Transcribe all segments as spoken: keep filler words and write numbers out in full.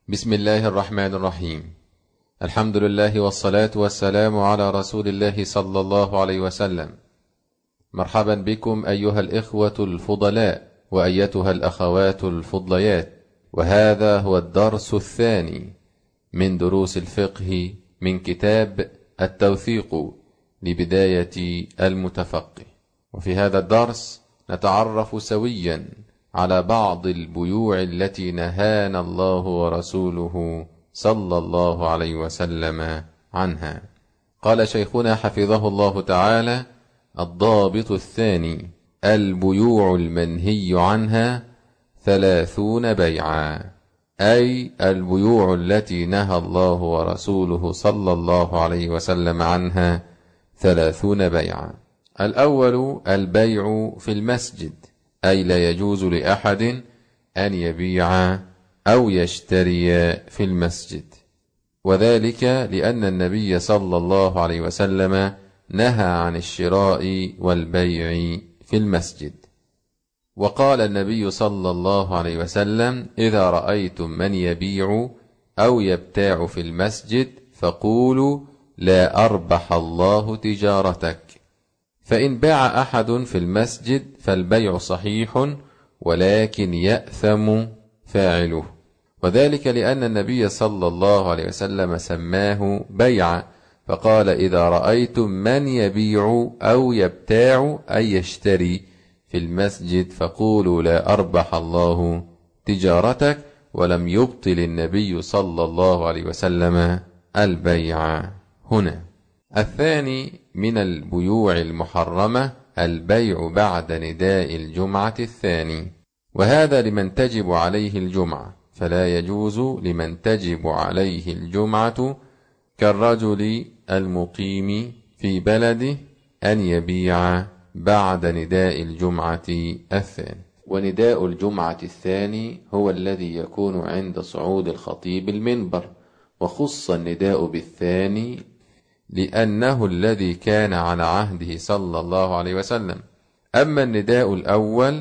بسم الله الرحمن الرحيم. الحمد لله والصلاة والسلام على رسول الله صلى الله عليه وسلم. مرحبا بكم أيها الإخوة الفضلاء وأيتها الأخوات الفضليات، وهذا هو الدرس الثاني من دروس الفقه من كتاب التوثيق لبداية المتفقه. وفي هذا الدرس نتعرف سويا على بعض البيوع التي نهانا الله ورسوله صلى الله عليه وسلم عنها. قال شيخنا حفظه الله تعالى: الضابط الثاني: البيوع المنهي عنها ثلاثون بيعا، أي البيوع التي نهى الله ورسوله صلى الله عليه وسلم عنها ثلاثون بيعا. الأول البيع في المسجد، أي لا يجوز لأحد أن يبيع أو يشتري في المسجد، وذلك لأن النبي صلى الله عليه وسلم نهى عن الشراء والبيع في المسجد. وقال النبي صلى الله عليه وسلم: إذا رأيتم من يبيع أو يبتاع في المسجد فقولوا لا أربح الله تجارتك. فإن باع أحد في المسجد فالبيع صحيح، ولكن يأثم فاعله، وذلك لأن النبي صلى الله عليه وسلم سماه بيعا، فقال: إذا رأيتم من يبيع أو يبتاع أي يشتري في المسجد فقولوا لا أربح الله تجارتك، ولم يبطل النبي صلى الله عليه وسلم البيع هنا. الثاني من البيوع المحرمة البيع بعد نداء الجمعة الثاني، وهذا لمن تجب عليه الجمعة، فلا يجوز لمن تجب عليه الجمعة كالرجل المقيم في بلده أن يبيع بعد نداء الجمعة الثاني. ونداء الجمعة الثاني هو الذي يكون عند صعود الخطيب المنبر، وخص النداء بالثاني لأنه الذي كان على عهده صلى الله عليه وسلم. أما النداء الأول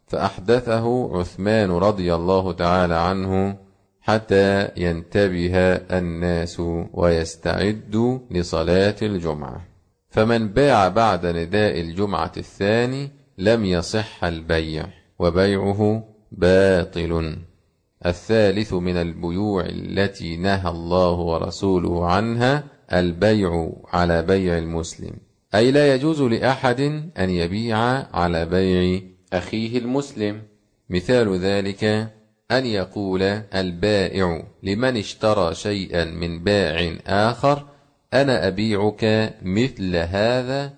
فأحدثه عثمان رضي الله تعالى عنه حتى ينتبه الناس ويستعدوا لصلاة الجمعة، فمن باع بعد نداء الجمعة الثاني لم يصح البيع، وبيعه باطل. الثالث من البيوع التي نهى الله ورسوله عنها البيع على بيع المسلم، أي لا يجوز لأحد أن يبيع على بيع أخيه المسلم. مثال ذلك أن يقول البائع لمن اشترى شيئا من بائع آخر: أنا أبيعك مثل هذا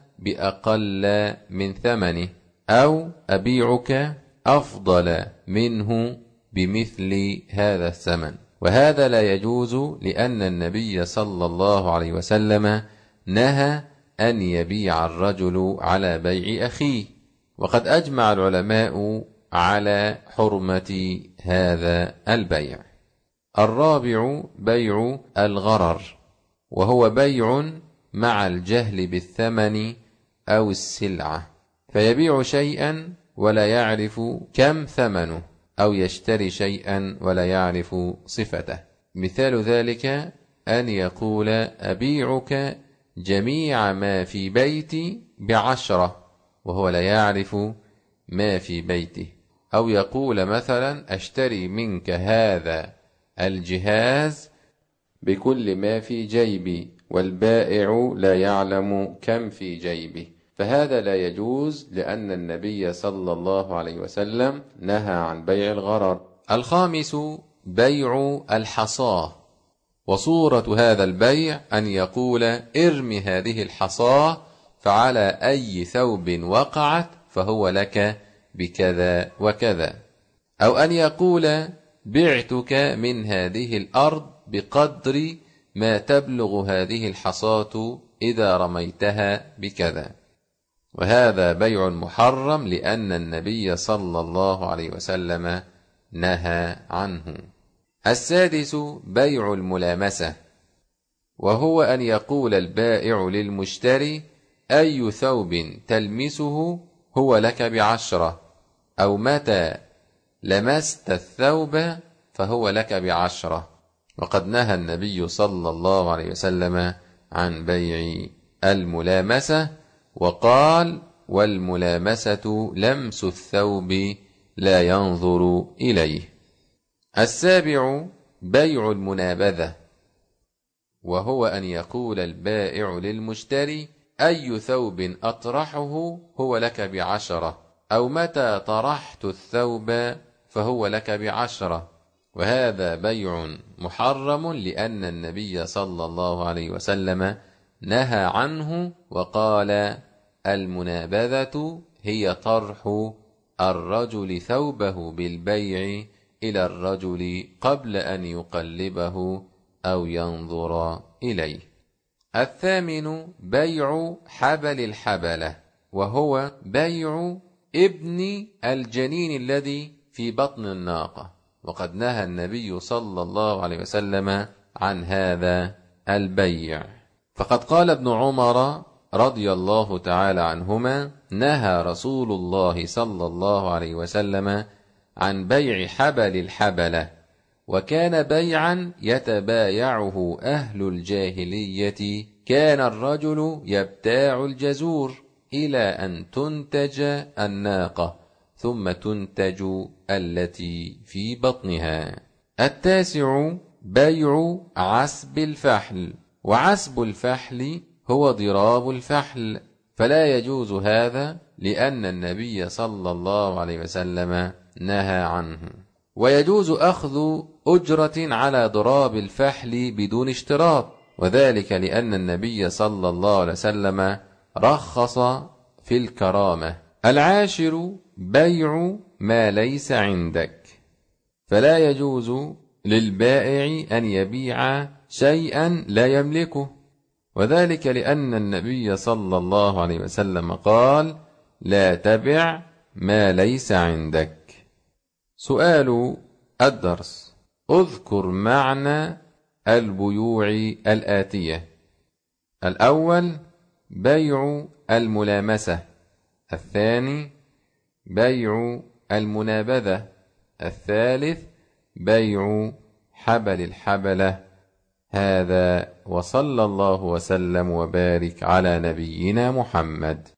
بأقل من ثمنه، أو أبيعك أفضل منه بمثل هذا الثمن. وهذا لا يجوز لأن النبي صلى الله عليه وسلم نهى أن يبيع الرجل على بيع أخيه، وقد أجمع العلماء على حرمة هذا البيع. الرابع بيع الغرر، وهو بيع مع الجهل بالثمن أو السلعة، فيبيع شيئا ولا يعرف كم ثمنه، أو يشتري شيئا ولا يعرف صفته. مثال ذلك أن يقول أبيعك جميع ما في بيتي بعشرة، وهو لا يعرف ما في بيته. أو يقول مثلا أشتري منك هذا الجهاز بكل ما في جيبي، والبائع لا يعلم كم في جيبه، فهذا لا يجوز لأن النبي صلى الله عليه وسلم نهى عن بيع الغرر. الخامس بيع الحصاة، وصورة هذا البيع أن يقول ارم هذه الحصاة فعلى أي ثوب وقعت فهو لك بكذا وكذا، أو أن يقول بعتك من هذه الأرض بقدر ما تبلغ هذه الحصاة إذا رميتها بكذا، وهذا بيع محرم لأن النبي صلى الله عليه وسلم نهى عنه. السادس بيع الملامسة، وهو أن يقول البائع للمشتري أي ثوب تلمسه هو لك بعشرة، أو متى لمست الثوب فهو لك بعشرة. وقد نهى النبي صلى الله عليه وسلم عن بيع الملامسة، وقال: والملامسة لمس الثوب لا ينظر إليه. السابع بيع المنابذة، وهو أن يقول البائع للمشتري: أي ثوب أطرحه هو لك بعشرة، أو متى طرحت الثوب فهو لك بعشرة. وهذا بيع محرم، لأن النبي صلى الله عليه وسلم نهى عنه وقال: المنابذة هي طرح الرجل ثوبه بالبيع إلى الرجل قبل أن يقلبه أو ينظر إليه. الثامن بيع حبل الحبلة، وهو بيع ابن الجنين الذي في بطن الناقة، وقد نهى النبي صلى الله عليه وسلم عن هذا البيع. فقد قال ابن عمر رضي الله تعالى عنهما: نهى رسول الله صلى الله عليه وسلم عن بيع حبل الحبلة، وكان بيعا يتبايعه أهل الجاهلية. كان الرجل يبتاع الجزور إلى أن تنتج الناقة، ثم تنتج التي في بطنها. التاسع بيع عسب الفحل، وعسب الفحل هو ضراب الفحل، فلا يجوز هذا لأن النبي صلى الله عليه وسلم نهى عنه. ويجوز أخذ أجرة على ضراب الفحل بدون اشتراط، وذلك لأن النبي صلى الله عليه وسلم رخص في الكرامة. العاشر بيع ما ليس عندك، فلا يجوز للبائع أن يبيع شيئا لا يملكه، وذلك لأن النبي صلى الله عليه وسلم قال: لا تبع ما ليس عندك. سؤال الدرس: اذكر معنى البيوع الآتية. الأول بيع الملامسة، الثاني بيع المنابذة، الثالث بيع حبل الحبلة. هذا، وصلى الله وسلم وبارك على نبينا محمد.